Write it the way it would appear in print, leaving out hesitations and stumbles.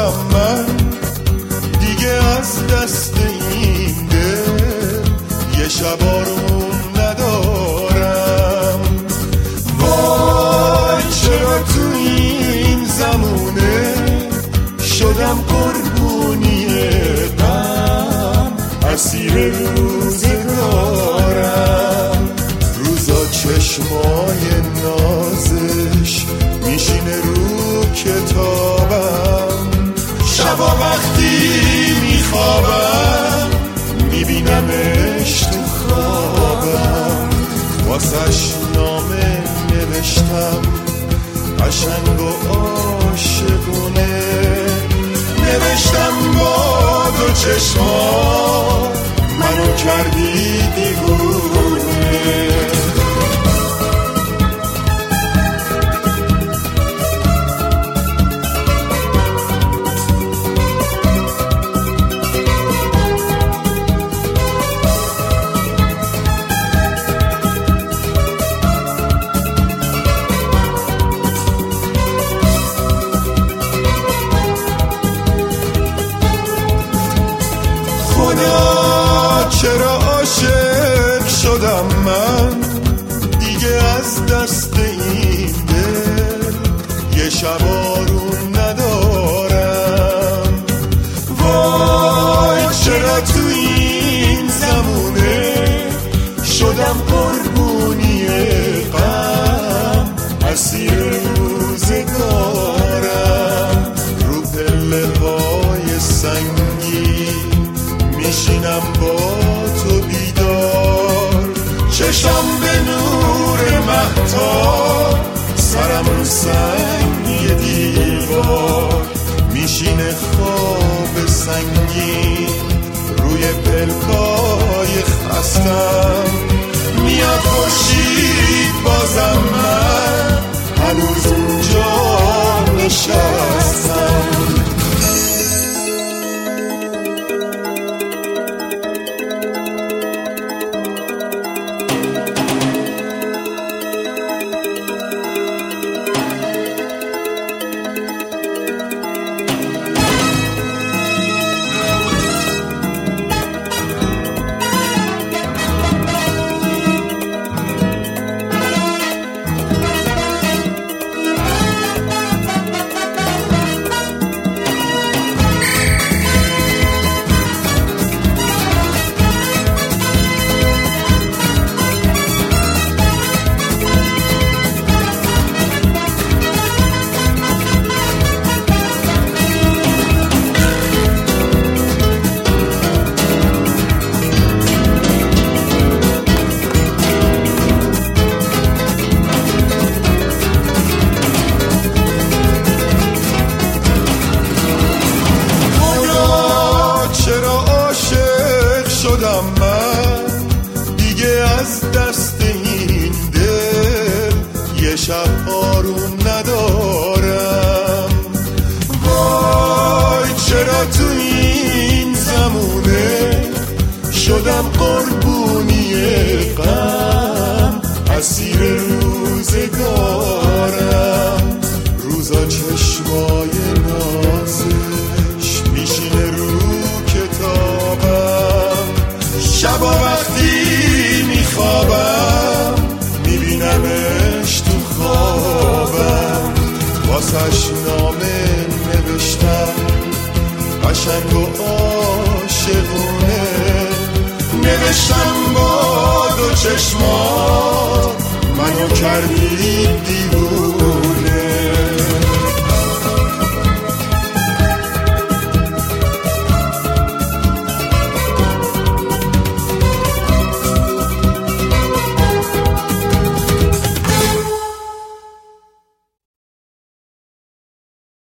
شدم من دیگه از دست این دل یه شب آروم ندارم. وای چرا تو این زمونه شدم قربونی غم، اسیر روزگارم. روزا چشمای نازش میشینه رو کتابم، شبا وقتی میخوابم میبینمش تو خوابم. واسش نامه نوشتم قشنگ و عاشقونه، نوشتم با دو چشما منو کردی دیوونه. چرا عاشق شدم من دیگه از دست این دل یه شب آروم ندارم. وای چرا تو این زمونه شدم قربونی غم، اسیر روزگارم. رو پله های سنگی میشینم با تو بیدار، چشم به نور مهتاب، سرم رو سنگ دیوار. میشینه خواب سنگین روی پلکای خستم، میاد خورشید بازم من هنوز اونجا نشستم. من دیگه از دست این دل یه شب آروم ندارم. وای چرا تو این زمونه شدم قربونی غم، اسیر روزگارم. روزا چشمای نازش میشینه رو کتابم، شبا وقتی میخوابم میبینمش تو خوابم. واسش نامه نوشتم قشنگ و عاشقونه، نوشتم با دو چشما منو کردی دیوونه.